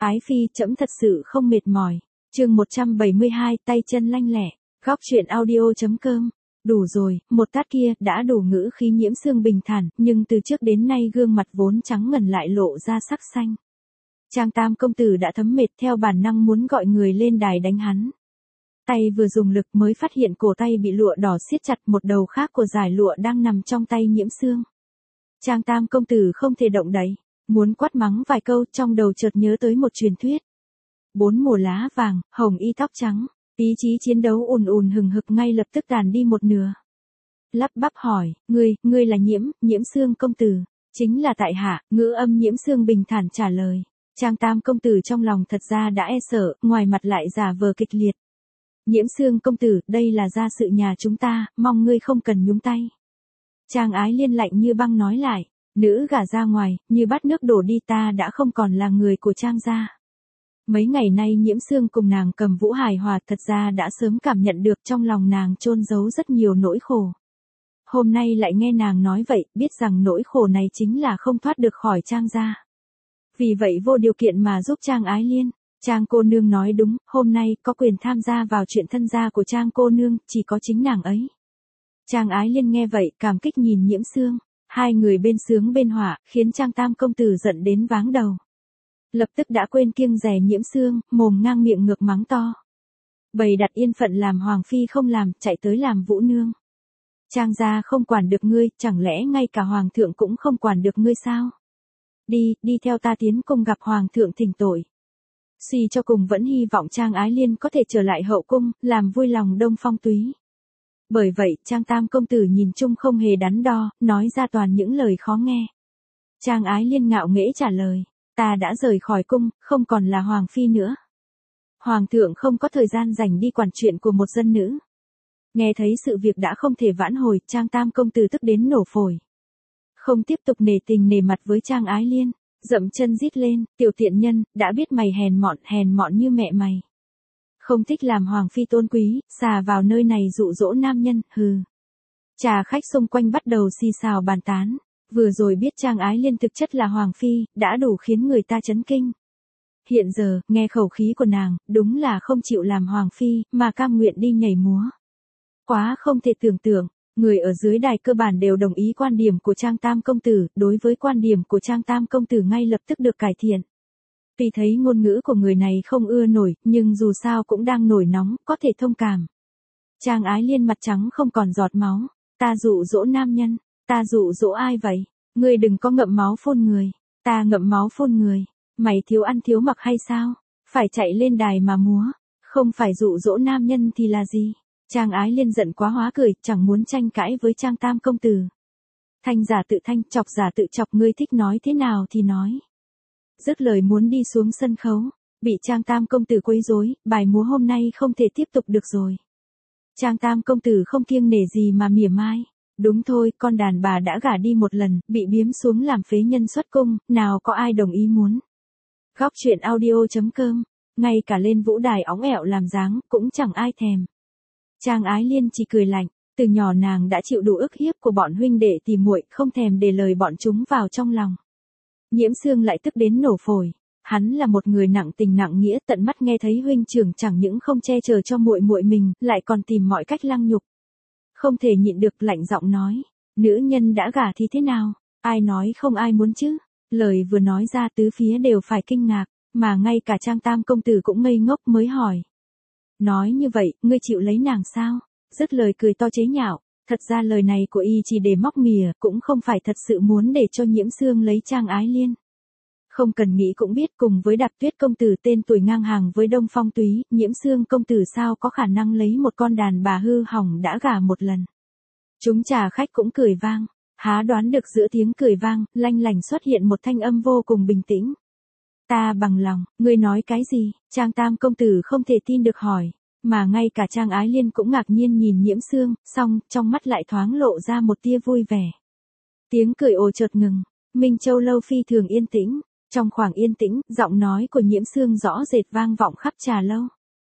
Ái phi, trẫm thật sự không mệt mỏi. Chương 172, tay chân lanh lẹ. Góc truyện audio.com. Đủ rồi, một tát kia đã đủ ngữ khí Nhiễm Sương bình thản, nhưng từ trước đến nay gương mặt vốn trắng ngần lại lộ ra sắc xanh. Trang Tam công tử đã thấm mệt, theo bản năng muốn gọi người lên đài đánh hắn. Tay vừa dùng lực mới phát hiện cổ tay bị lụa đỏ siết chặt, một đầu khác của dải lụa đang nằm trong tay Nhiễm Sương. Trang Tam công tử không thể động đậy, muốn quát mắng vài câu, trong đầu chợt nhớ tới một truyền thuyết. 4 mùa lá vàng, hồng y tóc trắng, ý chí chiến đấu ùn ùn hừng hực ngay lập tức tàn đi một nửa. Lắp bắp hỏi, ngươi là Nhiễm Sương công tử? Chính là tại hạ. Ngữ âm Nhiễm Sương bình thản trả lời. Trang Tam công tử trong lòng thật ra đã e sợ, ngoài mặt lại giả vờ kịch liệt. Nhiễm Sương công tử, đây là gia sự nhà chúng ta, mong ngươi không cần nhúng tay. Trang Ái Liên lạnh như băng nói lại, nữ gả ra ngoài, như bát nước đổ đi, ta đã không còn là người của Trang gia. Mấy ngày nay Nhiễm Sương cùng nàng Cầm Vũ hài hòa, thật ra đã sớm cảm nhận được trong lòng nàng chôn giấu rất nhiều nỗi khổ. Hôm nay lại nghe nàng nói vậy, biết rằng nỗi khổ này chính là không thoát được khỏi Trang gia. Vì vậy vô điều kiện mà giúp Trang Ái Liên. Trang cô nương nói đúng, hôm nay có quyền tham gia vào chuyện thân gia của Trang cô nương, chỉ có chính nàng ấy. Trang Ái Liên nghe vậy, cảm kích nhìn Nhiễm Sương, hai người bên sướng bên họa, khiến Trang Tam công tử giận đến váng đầu. Lập tức đã quên kiêng dè Nhiễm Sương, mồm ngang miệng ngược mắng to. Bày đặt yên phận làm hoàng phi không làm, chạy tới làm vũ nương. Trang gia không quản được ngươi, chẳng lẽ ngay cả hoàng thượng cũng không quản được ngươi sao? Đi theo ta tiến cung gặp hoàng thượng thỉnh tội. Suy cho cùng vẫn hy vọng Trang Ái Liên có thể trở lại hậu cung, làm vui lòng Đông Phong Túy. Bởi vậy, Trang Tam công tử nhìn chung không hề đắn đo, nói ra toàn những lời khó nghe. Trang Ái Liên ngạo nghễ trả lời, ta đã rời khỏi cung, không còn là hoàng phi nữa. Hoàng thượng không có thời gian dành đi quản chuyện của một dân nữ. Nghe thấy sự việc đã không thể vãn hồi, Trang Tam công tử tức đến nổ phổi. Không tiếp tục nể tình nể mặt với Trang Ái Liên, dậm chân rít lên, tiểu tiện nhân, đã biết mày hèn mọn như mẹ mày. Không thích làm hoàng phi tôn quý, xà vào nơi này dụ dỗ nam nhân, hừ. Trà khách xung quanh bắt đầu xì xào bàn tán, vừa rồi biết Trang Ái Liên thực chất là hoàng phi, đã đủ khiến người ta chấn kinh. Hiện giờ, nghe khẩu khí của nàng, đúng là không chịu làm hoàng phi, mà cam nguyện đi nhảy múa. Quá không thể tưởng tượng, người ở dưới đài cơ bản đều đồng ý quan điểm của Trang Tam công tử, đối với quan điểm của Trang Tam công tử ngay lập tức được cải thiện. Vì thấy ngôn ngữ của người này không ưa nổi, nhưng dù sao cũng đang nổi nóng, có thể thông cảm. Trang Ái Liên mặt trắng không còn giọt máu, ta dụ dỗ nam nhân, ta dụ dỗ ai vậy? Ngươi đừng có ngậm máu phun người, ta ngậm máu phun người, mày thiếu ăn thiếu mặc hay sao? Phải chạy lên đài mà múa, không phải dụ dỗ nam nhân thì là gì? Trang Ái Liên giận quá hóa cười, chẳng muốn tranh cãi với Trang Tam công tử. Thanh giả tự thanh, chọc giả tự chọc, ngươi thích nói thế nào thì nói. Dứt lời muốn đi xuống sân khấu, bị Trang Tam công tử quấy rối, bài múa hôm nay không thể tiếp tục được rồi. Trang Tam công tử không kiêng nể gì mà mỉa mai. Đúng thôi, con đàn bà đã gả đi một lần, bị biếm xuống làm phế nhân xuất cung, nào có ai đồng ý muốn. Góc truyện audio.com, ngay cả lên vũ đài óng ẹo làm dáng, cũng chẳng ai thèm. Trang Ái Liên chỉ cười lạnh, từ nhỏ nàng đã chịu đủ ức hiếp của bọn huynh đệ tỉ muội, không thèm để lời bọn chúng vào trong lòng. Nhiễm Sương lại tức đến nổ phổi, hắn là một người nặng tình nặng nghĩa, tận mắt nghe thấy huynh trưởng chẳng những không che chở cho muội muội mình, lại còn tìm mọi cách lăng nhục. Không thể nhịn được, lạnh giọng nói, nữ nhân đã gả thì thế nào, ai nói không ai muốn chứ? Lời vừa nói ra tứ phía đều phải kinh ngạc, mà ngay cả Trang Tam công tử cũng ngây ngốc mới hỏi. Nói như vậy, ngươi chịu lấy nàng sao? Dứt lời cười to chế nhạo, thật ra lời này của y chỉ để móc mỉa, cũng không phải thật sự muốn để cho Nhiễm Sương lấy Trang Ái Liên. Không cần nghĩ cũng biết, cùng với Đạp Tuyết công tử tên tuổi ngang hàng với Đông Phong Túy, Nhiễm Sương công tử sao có khả năng lấy một con đàn bà hư hỏng đã gả một lần. Chúng trà khách cũng cười vang, há đoán được giữa tiếng cười vang, lanh lảnh xuất hiện một thanh âm vô cùng bình tĩnh. Ta bằng lòng, ngươi nói cái gì? Trang Tam công tử không thể tin được hỏi, mà ngay cả Trang Ái Liên cũng ngạc nhiên nhìn Nhiễm Sương, song trong mắt lại thoáng lộ ra một tia vui vẻ. Tiếng cười ồ chợt ngừng, Minh Châu lâu phi thường yên tĩnh, trong khoảng yên tĩnh, giọng nói của Nhiễm Sương rõ rệt vang vọng khắp trà lâu.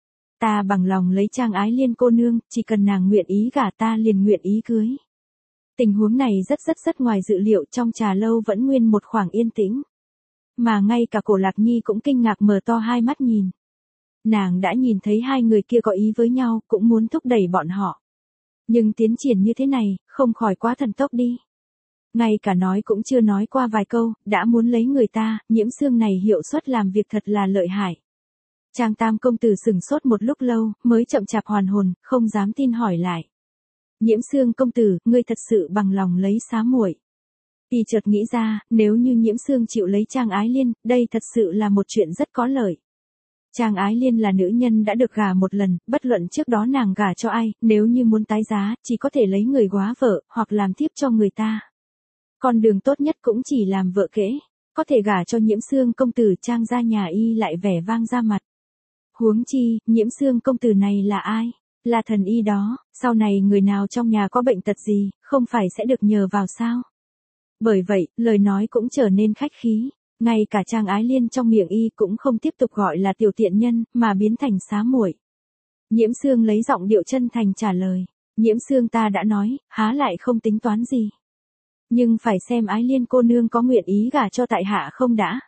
Ta bằng lòng lấy Trang Ái Liên cô nương, chỉ cần nàng nguyện ý gả ta liền nguyện ý cưới. Tình huống này rất ngoài dự liệu, trong trà lâu vẫn nguyên một khoảng yên tĩnh. mà ngay cả Cổ Lạc Nhi cũng kinh ngạc mở to hai mắt nhìn. Nàng đã nhìn thấy hai người kia có ý với nhau, cũng muốn thúc đẩy bọn họ. Nhưng tiến triển như thế này, không khỏi quá thần tốc đi. Ngay cả nói cũng chưa nói qua vài câu, đã muốn lấy người ta, Nhiễm Sương này hiệu suất làm việc thật là lợi hại. Trang Tam công tử sửng sốt một lúc lâu, mới chậm chạp hoàn hồn, không dám tin hỏi lại. Nhiễm Sương công tử, ngươi thật sự bằng lòng lấy xá muội? Y chợt nghĩ ra, nếu như Nhiễm Sương chịu lấy Trang Ái Liên, đây thật sự là một chuyện rất có lợi. Trang Ái Liên là nữ nhân đã được gả một lần, bất luận trước đó nàng gả cho ai, nếu như muốn tái giá, chỉ có thể lấy người góa vợ, hoặc làm tiếp cho người ta. Con đường tốt nhất cũng chỉ làm vợ kế, có thể gả cho Nhiễm Sương công tử. Trang gia nhà y lại vẻ vang ra mặt. Huống chi, Nhiễm Sương công tử này là ai? Là thần y đó, sau này người nào trong nhà có bệnh tật gì, không phải sẽ được nhờ vào sao? Bởi vậy, lời nói cũng trở nên khách khí. Ngay cả Trang Ái Liên trong miệng y cũng không tiếp tục gọi là tiểu tiện nhân, mà biến thành xá muội. Nhiễm Sương lấy giọng điệu chân thành trả lời. Nhiễm Sương ta đã nói, há lại không tính toán gì. Nhưng phải xem Ái Liên cô nương có nguyện ý gả cho tại hạ không đã.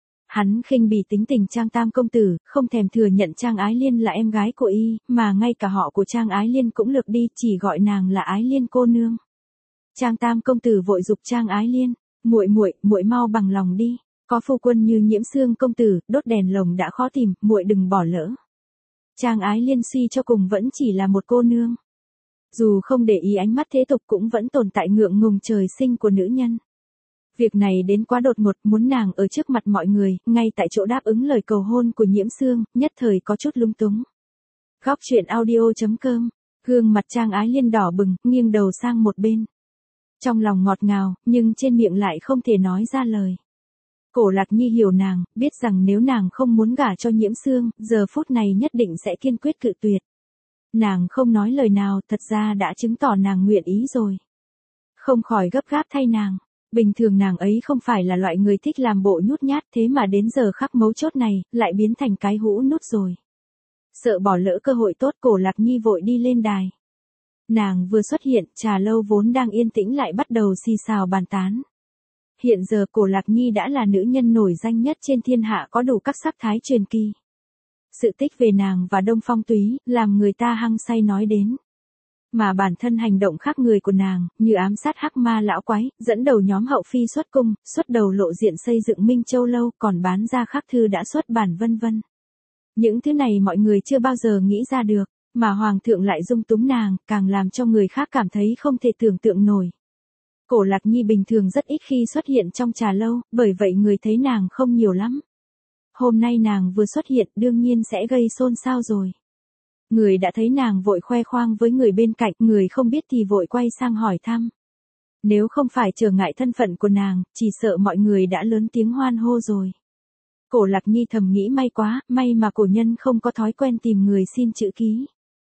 Hắn khinh bỉ tính tình Trang Tam công tử, không thèm thừa nhận Trang Ái Liên là em gái của y, mà ngay cả họ của Trang Ái Liên cũng lược đi, chỉ gọi nàng là Ái Liên cô nương. Trang Tam công tử vội giục Trang Ái Liên, muội mau bằng lòng đi, có phu quân như Nhiễm Sương công tử, đốt đèn lồng đã khó tìm, muội đừng bỏ lỡ. Trang Ái Liên suy cho cùng vẫn chỉ là một cô nương. Dù không để ý ánh mắt thế tục cũng vẫn tồn tại ngượng ngùng trời sinh của nữ nhân. Việc này đến quá đột ngột, muốn nàng ở trước mặt mọi người, ngay tại chỗ đáp ứng lời cầu hôn của Nhiễm Sương, nhất thời có chút lung túng. Góc truyện audio.com, gương mặt Trang Ái Liên đỏ bừng, nghiêng đầu sang một bên. Trong lòng ngọt ngào, nhưng trên miệng lại không thể nói ra lời. Cổ Lạc Nhi hiểu nàng, biết rằng nếu nàng không muốn gả cho Nhiễm Sương, giờ phút này nhất định sẽ kiên quyết cự tuyệt. Nàng không nói lời nào, thật ra đã chứng tỏ nàng nguyện ý rồi. Không khỏi gấp gáp thay nàng. Bình thường nàng ấy không phải là loại người thích làm bộ nhút nhát, thế mà đến giờ khắc mấu chốt này, lại biến thành cái hũ nút rồi. Sợ bỏ lỡ cơ hội tốt, Cổ Lạc Nhi vội đi lên đài. Nàng vừa xuất hiện, trà lâu vốn đang yên tĩnh lại bắt đầu xì xào bàn tán. Hiện giờ Cổ Lạc Nhi đã là nữ nhân nổi danh nhất trên thiên hạ, có đủ các sắc thái truyền kỳ. Sự tích về nàng và Đông Phong Túy, làm người ta hăng say nói đến. Mà bản thân hành động khác người của nàng, như ám sát hắc ma lão quái, dẫn đầu nhóm hậu phi xuất cung, xuất đầu lộ diện xây dựng Minh Châu lâu, còn bán ra khắc thư đã xuất bản vân vân. Những thứ này mọi người chưa bao giờ nghĩ ra được, mà Hoàng thượng lại dung túng nàng, càng làm cho người khác cảm thấy không thể tưởng tượng nổi. Cổ Lạc Nhi bình thường rất ít khi xuất hiện trong trà lâu, bởi vậy người thấy nàng không nhiều lắm. Hôm nay nàng vừa xuất hiện đương nhiên sẽ gây xôn xao rồi. Người đã thấy nàng vội khoe khoang với người bên cạnh, người không biết thì vội quay sang hỏi thăm. Nếu không phải trở ngại thân phận của nàng, chỉ sợ mọi người đã lớn tiếng hoan hô rồi. Cổ Lạc Nhi thầm nghĩ may quá, may mà cổ nhân không có thói quen tìm người xin chữ ký.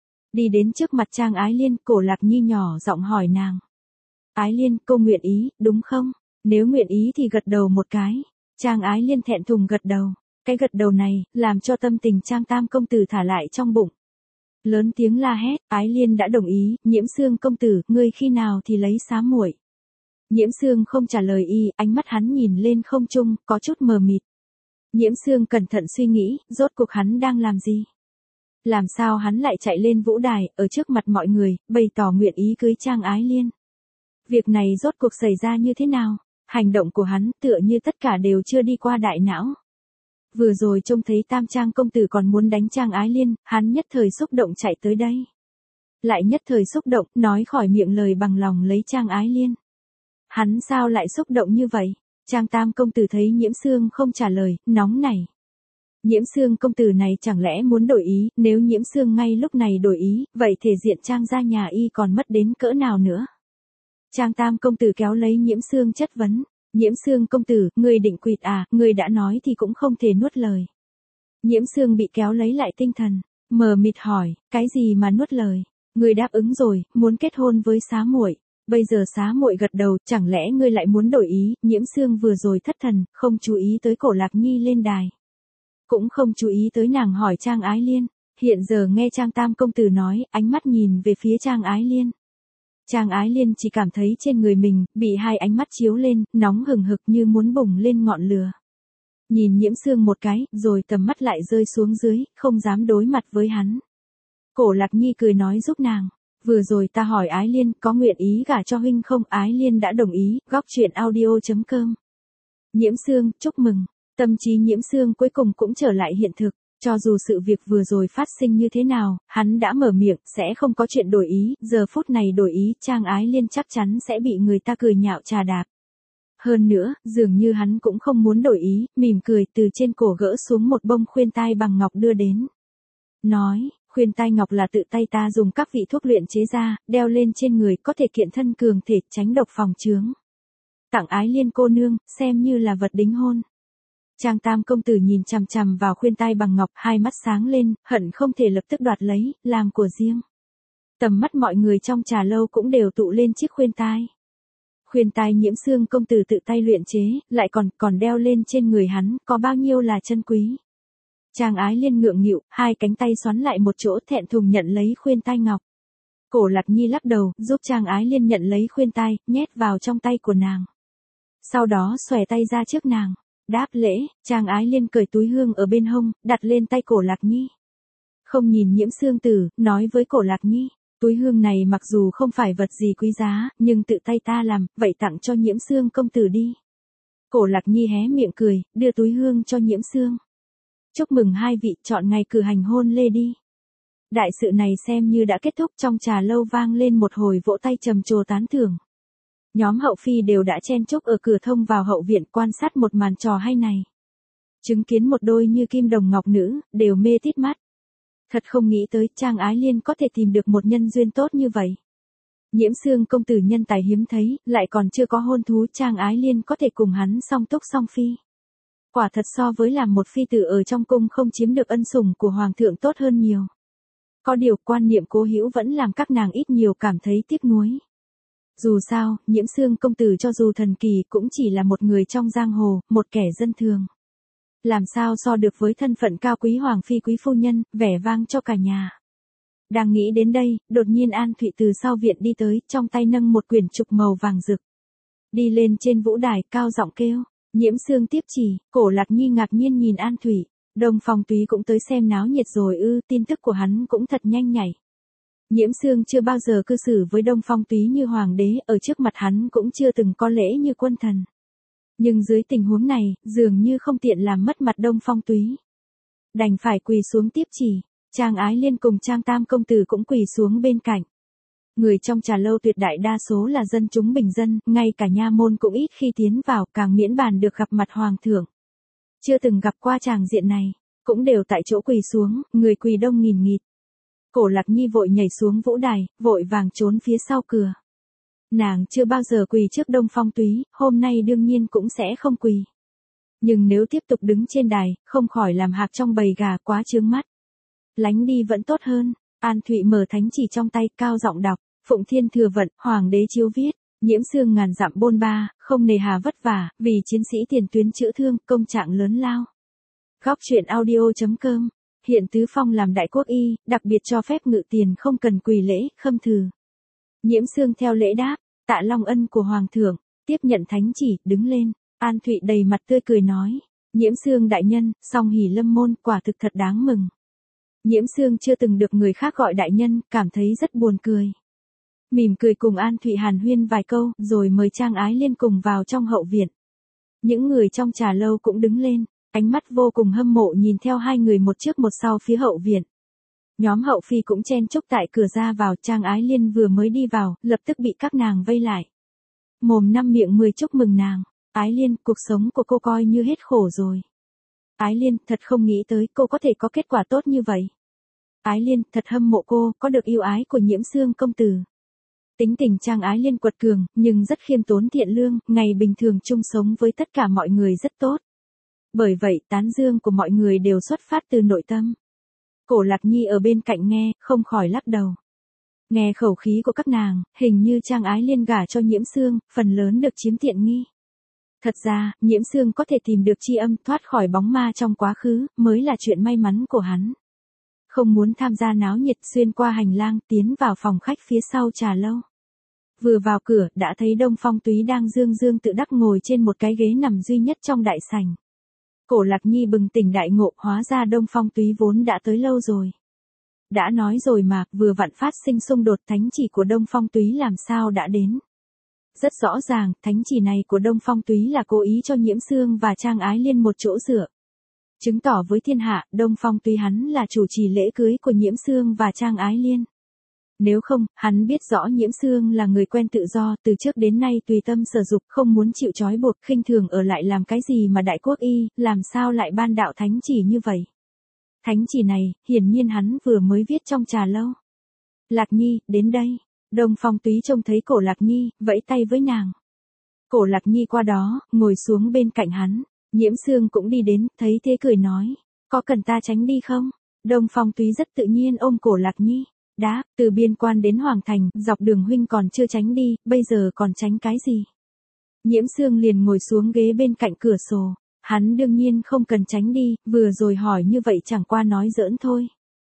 Đi đến trước mặt Trang Ái Liên, Cổ Lạc Nhi nhỏ giọng hỏi nàng. Ái Liên, cô nguyện ý, đúng không? Nếu nguyện ý thì gật đầu một cái. Trang Ái Liên thẹn thùng gật đầu. Cái gật đầu này, làm cho tâm tình Trang Tam công tử thả lại trong bụng. Lớn tiếng la hét, Ái Liên đã đồng ý, Nhiễm Sương công tử, ngươi khi nào thì lấy xá muội? Nhiễm Sương không trả lời y, ánh mắt hắn nhìn lên không trung, có chút mờ mịt. Nhiễm Sương cẩn thận suy nghĩ, rốt cuộc hắn đang làm gì? Làm sao hắn lại chạy lên vũ đài, ở trước mặt mọi người, bày tỏ nguyện ý cưới Trang Ái Liên? Việc này rốt cuộc xảy ra như thế nào? Hành động của hắn tựa như tất cả đều chưa đi qua đại não. Vừa rồi trông thấy Tam Trang công tử còn muốn đánh Trang Ái Liên, hắn nhất thời xúc động chạy tới đây. Lại nhất thời xúc động, nói khỏi miệng lời bằng lòng lấy Trang Ái Liên. Hắn sao lại xúc động như vậy? Trang Tam công tử thấy Nhiễm Sương không trả lời, nóng nảy. Nhiễm Sương công tử này chẳng lẽ muốn đổi ý, nếu Nhiễm Sương ngay lúc này đổi ý, vậy thể diện Trang gia nhà y còn mất đến cỡ nào nữa? Trang Tam công tử kéo lấy Nhiễm Sương chất vấn. Nhiễm Sương công tử, ngươi định quỵt à, ngươi đã nói thì cũng không thể nuốt lời. Nhiễm Sương bị kéo lấy lại tinh thần, mờ mịt hỏi, cái gì mà nuốt lời? Ngươi đáp ứng rồi, muốn kết hôn với xá muội. Bây giờ xá muội gật đầu, chẳng lẽ ngươi lại muốn đổi ý? Nhiễm Sương vừa rồi thất thần, không chú ý tới Cổ Lạc Nhi lên đài. Cũng không chú ý tới nàng hỏi Trang Ái Liên. Hiện giờ nghe Trang Tam công tử nói, ánh mắt nhìn về phía Trang Ái Liên. Trang Ái Liên chỉ cảm thấy trên người mình, bị hai ánh mắt chiếu lên, nóng hừng hực như muốn bùng lên ngọn lửa. Nhìn Nhiễm Sương một cái, rồi tầm mắt lại rơi xuống dưới, không dám đối mặt với hắn. Cổ Lạc Nhi cười nói giúp nàng. Vừa rồi ta hỏi Ái Liên có nguyện ý gả cho huynh không, Ái Liên đã đồng ý, góc chuyện audio.com. Nhiễm Sương, chúc mừng. Tâm trí Nhiễm Sương cuối cùng cũng trở lại hiện thực. Cho dù sự việc vừa rồi phát sinh như thế nào, hắn đã mở miệng, sẽ không có chuyện đổi ý, giờ phút này đổi ý, Trang Ái Liên chắc chắn sẽ bị người ta cười nhạo trà đạp. Hơn nữa, dường như hắn cũng không muốn đổi ý, mỉm cười từ trên cổ gỡ xuống một bông khuyên tai bằng ngọc đưa đến. Nói, khuyên tai ngọc là tự tay ta dùng các vị thuốc luyện chế ra, đeo lên trên người có thể kiện thân cường thể, tránh độc phòng chướng. Tặng Ái Liên cô nương, xem như là vật đính hôn. Trang Tam công tử nhìn chằm chằm vào khuyên tai bằng ngọc, hai mắt sáng lên, hận không thể lập tức đoạt lấy, làm của riêng. Tầm mắt mọi người trong trà lâu cũng đều tụ lên chiếc khuyên tai. Khuyên tai Nhiễm Sương công tử tự tay luyện chế, lại còn đeo lên trên người hắn, có bao nhiêu là chân quý. Trang Ái Liên ngượng nghịu, hai cánh tay xoắn lại một chỗ, thẹn thùng nhận lấy khuyên tai ngọc. Cổ Lạc Nhi lắc đầu, giúp Trang Ái Liên nhận lấy khuyên tai, nhét vào trong tay của nàng. Sau đó xòe tay ra trước nàng. Đáp lễ, Trang Ái Liên cởi túi hương ở bên hông, đặt lên tay Cổ Lạc Nhi. Không nhìn Nhiễm Sương tử, nói với Cổ Lạc Nhi, túi hương này mặc dù không phải vật gì quý giá, nhưng tự tay ta làm, vậy tặng cho Nhiễm Sương công tử đi. Cổ Lạc Nhi hé miệng cười, đưa túi hương cho Nhiễm Sương. Chúc mừng hai vị, chọn ngày cử hành hôn lễ đi. Đại sự này xem như đã kết thúc, trong trà lâu vang lên một hồi vỗ tay trầm trồ tán thưởng. Nhóm hậu phi đều đã chen chúc ở cửa thông vào hậu viện quan sát một màn trò hay này. Chứng kiến một đôi như kim đồng ngọc nữ, đều mê tít mắt. Thật không nghĩ tới Trang Ái Liên có thể tìm được một nhân duyên tốt như vậy. Nhiễm Sương công tử nhân tài hiếm thấy, lại còn chưa có hôn thú, Trang Ái Liên có thể cùng hắn song túc song phi. Quả thật so với làm một phi tử ở trong cung không chiếm được ân sủng của hoàng thượng tốt hơn nhiều. Có điều quan niệm cố hữu vẫn làm các nàng ít nhiều cảm thấy tiếc nuối. Dù sao, Nhiễm Sương công tử cho dù thần kỳ cũng chỉ là một người trong giang hồ, một kẻ dân thường. Làm sao so được với thân phận cao quý hoàng phi quý phu nhân, vẻ vang cho cả nhà. Đang nghĩ đến đây, đột nhiên An Thụy từ sau viện đi tới, trong tay nâng một quyển trục màu vàng rực. Đi lên trên vũ đài, cao giọng kêu, Nhiễm Sương tiếp chỉ. Cổ Lạc Nhi ngạc nhiên nhìn An Thụy, Đông Phong Túy cũng tới xem náo nhiệt rồi ư, tin tức của hắn cũng thật nhanh nhảy. Nhiễm Sương chưa bao giờ cư xử với Đông Phong Túy như hoàng đế, ở trước mặt hắn cũng chưa từng có lễ như quân thần. Nhưng dưới tình huống này, dường như không tiện làm mất mặt Đông Phong Túy. Đành phải quỳ xuống tiếp chỉ, Trang Ái Liên cùng Trang Tam công tử cũng quỳ xuống bên cạnh. Người trong trà lâu tuyệt đại đa số là dân chúng bình dân, ngay cả nha môn cũng ít khi tiến vào, càng miễn bàn được gặp mặt hoàng thượng. Chưa từng gặp qua tràng diện này, cũng đều tại chỗ quỳ xuống, người quỳ đông nghìn nghịt. Cổ Lạc Nhi vội nhảy xuống vũ đài, vội vàng trốn phía sau cửa. Nàng chưa bao giờ quỳ trước Đông Phong Túy, hôm nay đương nhiên cũng sẽ không quỳ. Nhưng nếu tiếp tục đứng trên đài, không khỏi làm hạc trong bầy gà, quá chướng mắt. Lánh đi vẫn tốt hơn. An Thụy mở thánh chỉ trong tay, cao giọng đọc, Phụng Thiên Thừa Vận, Hoàng đế chiếu viết, Nhiễm Sương ngàn dặm bôn ba, không nề hà vất vả, vì chiến sĩ tiền tuyến chữa thương, công trạng lớn lao. Góc chuyện audio.com. Hiện Tứ Phong làm đại quốc y, đặc biệt cho phép ngự tiền không cần quỳ lễ, khâm thừ. Nhiễm Sương theo lễ đáp, tạ long ân của hoàng thượng, tiếp nhận thánh chỉ, đứng lên. An Thụy đầy mặt tươi cười nói, Nhiễm Sương đại nhân, song hỷ lâm môn, quả thực thật đáng mừng. Nhiễm Sương chưa từng được người khác gọi đại nhân, cảm thấy rất buồn cười. Mỉm cười cùng An Thụy hàn huyên vài câu, rồi mời Trang Ái Liên cùng vào trong hậu viện. Những người trong trà lâu cũng đứng lên, ánh mắt vô cùng hâm mộ nhìn theo hai người một trước một sau phía hậu viện. Nhóm hậu phi cũng chen chúc tại cửa ra vào, Trang Ái Liên vừa mới đi vào, lập tức bị các nàng vây lại. Mồm năm miệng mười chúc mừng nàng, Ái Liên, cuộc sống của cô coi như hết khổ rồi. Ái Liên, thật không nghĩ tới cô có thể có kết quả tốt như vậy. Ái Liên, thật hâm mộ cô, có được yêu ái của Nhiễm Sương công tử. Tính tình Trang Ái Liên quật cường, nhưng rất khiêm tốn thiện lương, ngày bình thường chung sống với tất cả mọi người rất tốt. Bởi vậy, tán dương của mọi người đều xuất phát từ nội tâm. Cổ Lạc Nhi ở bên cạnh nghe, không khỏi lắc đầu. Nghe khẩu khí của các nàng, hình như Trang Ái Liên gả cho Nhiễm Sương, phần lớn được chiếm tiện nghi. Thật ra, Nhiễm Sương có thể tìm được tri âm, thoát khỏi bóng ma trong quá khứ, mới là chuyện may mắn của hắn. Không muốn tham gia náo nhiệt, xuyên qua hành lang, tiến vào phòng khách phía sau trà lâu. Vừa vào cửa, đã thấy Đông Phong Túy đang dương dương tự đắc ngồi trên một cái ghế nằm duy nhất trong đại sảnh. Cổ Lạc Nhi bừng tỉnh đại ngộ, hóa ra Đông Phong Túy vốn đã tới lâu rồi. Đã nói rồi mà, vừa vặn phát sinh xung đột, thánh chỉ của Đông Phong Túy làm sao đã đến. Rất rõ ràng, thánh chỉ này của Đông Phong Túy là cố ý cho Nhiễm Xương và Trang Ái Liên một chỗ dựa. Chứng tỏ với thiên hạ, Đông Phong Túy hắn là chủ trì lễ cưới của Nhiễm Xương và Trang Ái Liên. Nếu không, hắn biết rõ Nhiễm Xương là người quen tự do, từ trước đến nay tùy tâm sở dục, không muốn chịu trói buộc, khinh thường ở lại làm cái gì mà đại quốc y, làm sao lại ban đạo thánh chỉ như vậy. Thánh chỉ này, hiển nhiên hắn vừa mới viết trong trà lâu. Lạc Nhi, đến đây. Đông Phong Túy trông thấy Cổ Lạc Nhi, vẫy tay với nàng. Cổ Lạc Nhi qua đó, ngồi xuống bên cạnh hắn. Nhiễm Xương cũng đi đến, thấy thế cười nói. Có cần ta tránh đi không? Đông Phong Túy rất tự nhiên ôm Cổ Lạc Nhi. Đá, từ biên quan đến Hoàng Thành, dọc đường huynh còn chưa tránh đi, bây giờ còn tránh cái gì? Nhiễm Xương liền ngồi xuống ghế bên cạnh cửa sổ. Hắn đương nhiên không cần tránh đi, vừa rồi hỏi như vậy chẳng qua nói giỡn thôi.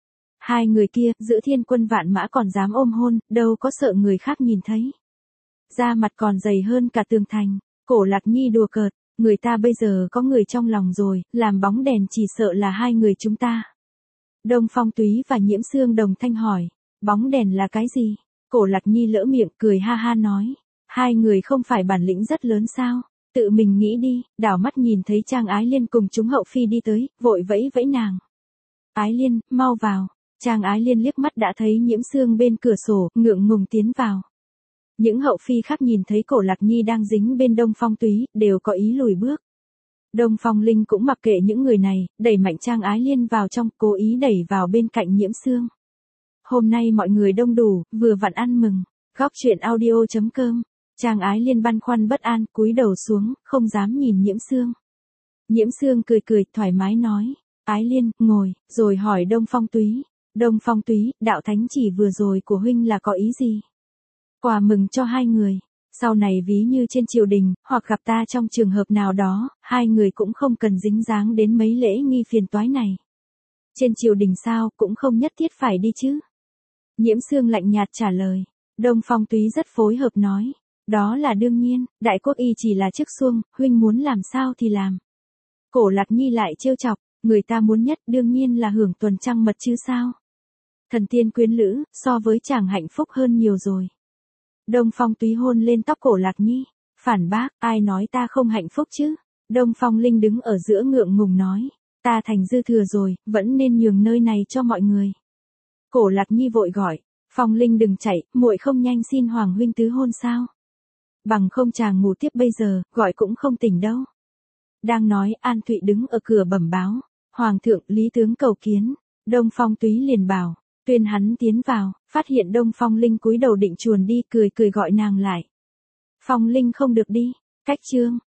Hai người kia, giữa thiên quân vạn mã còn dám ôm hôn, đâu có sợ người khác nhìn thấy. Da mặt còn dày hơn cả tường thành. Cổ Lạc Nhi đùa cợt, người ta bây giờ có người trong lòng rồi, làm bóng đèn chỉ sợ là hai người chúng ta. Đông Phong Túy và Nhiễm Xương đồng thanh hỏi, bóng đèn là cái gì? Cổ Lạc Nhi lỡ miệng cười ha ha nói, hai người không phải bản lĩnh rất lớn sao? Tự mình nghĩ đi, đảo mắt nhìn thấy Trang Ái Liên cùng chúng hậu phi đi tới, vội vẫy vẫy nàng. Ái Liên, mau vào. Trang Ái Liên liếc mắt đã thấy Nhiễm Xương bên cửa sổ, ngượng ngùng tiến vào. Những hậu phi khác nhìn thấy Cổ Lạc Nhi đang dính bên Đông Phong Túy, đều có ý lùi bước. Đông Phong Linh cũng mặc kệ những người này, đẩy mạnh Trang Ái Liên vào trong, cố ý đẩy vào bên cạnh Nhiễm Xương. Hôm nay mọi người đông đủ, vừa vặn ăn mừng. Góc truyện audio.com. Trang Ái Liên băn khoăn bất an, cúi đầu xuống, không dám nhìn Nhiễm Xương. Nhiễm Xương cười cười, thoải mái nói. Ái Liên, ngồi, rồi hỏi Đông Phong Túy. Đông Phong Túy, đạo thánh chỉ vừa rồi của huynh là có ý gì? Quà mừng cho hai người. Sau này ví như trên triều đình, hoặc gặp ta trong trường hợp nào đó, hai người cũng không cần dính dáng đến mấy lễ nghi phiền toái này. Trên triều đình sao, cũng không nhất thiết phải đi chứ. Nhiễm Xương lạnh nhạt trả lời. Đông Phong Túy rất phối hợp nói. Đó là đương nhiên, đại quốc y chỉ là chức xuông, huynh muốn làm sao thì làm. Cổ Lạc Nhi lại trêu chọc, người ta muốn nhất đương nhiên là hưởng tuần trăng mật chứ sao. Thần tiên quyến lữ, so với chàng hạnh phúc hơn nhiều rồi. Đông Phong Túy hôn lên tóc Cổ Lạc Nhi. Phản bác, ai nói ta không hạnh phúc chứ? Đông Phong Linh đứng ở giữa ngượng ngùng nói. Ta thành dư thừa rồi, vẫn nên nhường nơi này cho mọi người. Cổ Lạc Nhi vội gọi. Phong Linh đừng chạy, muội không nhanh xin Hoàng huynh tứ hôn sao? Bằng không chàng ngủ tiếp bây giờ, gọi cũng không tỉnh đâu. Đang nói, An Thụy đứng ở cửa bẩm báo. Hoàng thượng, lý tướng cầu kiến. Đông Phong Túy liền bảo. Tuyên hắn tiến vào, phát hiện Đông Phong Linh cúi đầu định chuồn đi, cười cười gọi nàng lại. Phong Linh không được đi. Cách chương.